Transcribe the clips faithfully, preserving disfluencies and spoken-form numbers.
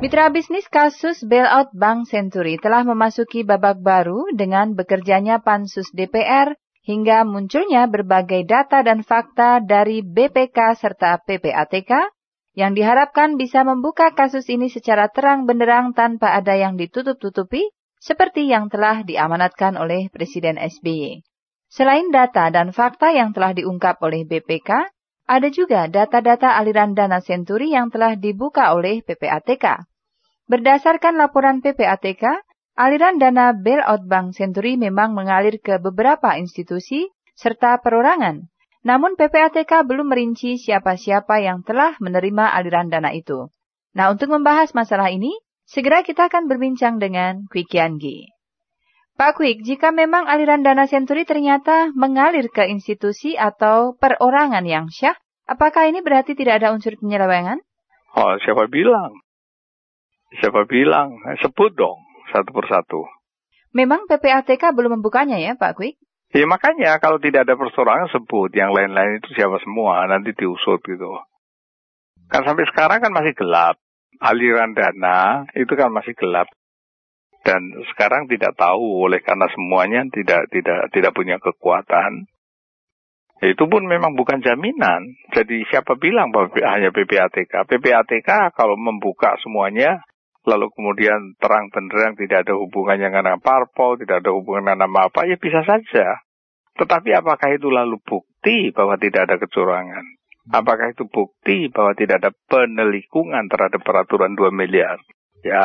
Mitra bisnis kasus bailout Bank Senturi telah memasuki babak baru dengan bekerjanya Pansus D P R hingga munculnya berbagai data dan fakta dari B P K serta P P A T K yang diharapkan bisa membuka kasus ini secara terang benderang tanpa ada yang ditutup-tutupi seperti yang telah diamanatkan oleh Presiden S B Y. Selain data dan fakta yang telah diungkap oleh B P K, ada juga data-data aliran dana Senturi yang telah dibuka oleh P P A T K. Berdasarkan laporan P P A T K, aliran dana bailout Bank Senturi memang mengalir ke beberapa institusi serta perorangan. Namun P P A T K belum merinci siapa-siapa yang telah menerima aliran dana itu. Nah, untuk membahas masalah ini, segera kita akan berbincang dengan Kwik Kiangi. Pak Kwik, jika memang aliran dana Senturi ternyata mengalir ke institusi atau perorangan yang syah, apakah ini berarti tidak ada unsur penyelewengan? Oh, siapa bilang? Siapa bilang? Sebut dong satu persatu. Memang P P A T K belum membukanya ya, Pak Kwik? Ya makanya kalau tidak ada persorangan sebut. Yang lain-lain itu siapa semua, nanti diusut gitu. Kan sampai sekarang kan masih gelap. Aliran dana itu kan masih gelap. Dan sekarang tidak tahu oleh karena semuanya tidak tidak tidak punya kekuatan. Itu pun memang bukan jaminan. Jadi siapa bilang bahwa hanya P P A T K? P P A T K kalau membuka semuanya, lalu kemudian terang benderang tidak ada hubungannya dengan parpol, tidak ada hubungan dengan nama apa, ya bisa saja. Tetapi apakah itu lalu bukti bahwa tidak ada kecurangan? Apakah itu bukti bahwa tidak ada penelikungan terhadap peraturan dua miliar? Ya,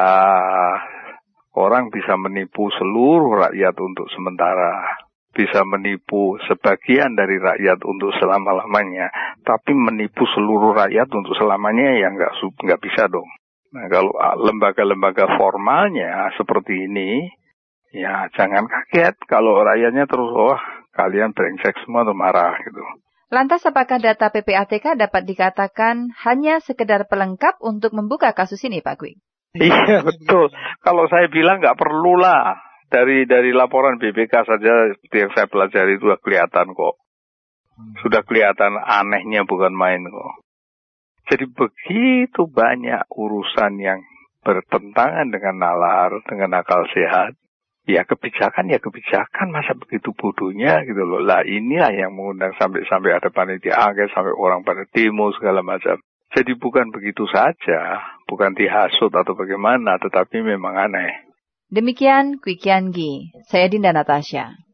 orang bisa menipu seluruh rakyat untuk sementara. Bisa menipu sebagian dari rakyat untuk selama-lamanya. Tapi menipu seluruh rakyat untuk selamanya ya nggak nggak bisa dong. Nah, kalau lembaga-lembaga formalnya seperti ini, ya jangan kaget kalau rakyatnya terus, wah kalian brengsek semua tuh marah gitu. Lantas apakah data P P A T K dapat dikatakan hanya sekedar pelengkap untuk membuka kasus ini, Pak Kwik? Iya betul. Kalau saya bilang nggak perlulah. Dari dari laporan B P K saja yang saya pelajari itu sudah kelihatan kok. Sudah kelihatan anehnya bukan main kok. Jadi begitu banyak urusan yang bertentangan dengan nalar, dengan akal sehat. Ya kebijakan, ya kebijakan. Masa begitu bodohnya gitu loh. Lah inilah yang mengundang sampai-sampai ada panitia angket, sampai orang pada demo segala macam. Jadi bukan begitu saja. Bukan dihasut atau bagaimana, tetapi memang aneh. Demikian Kwik Kiangi. Saya Dinda Natasha.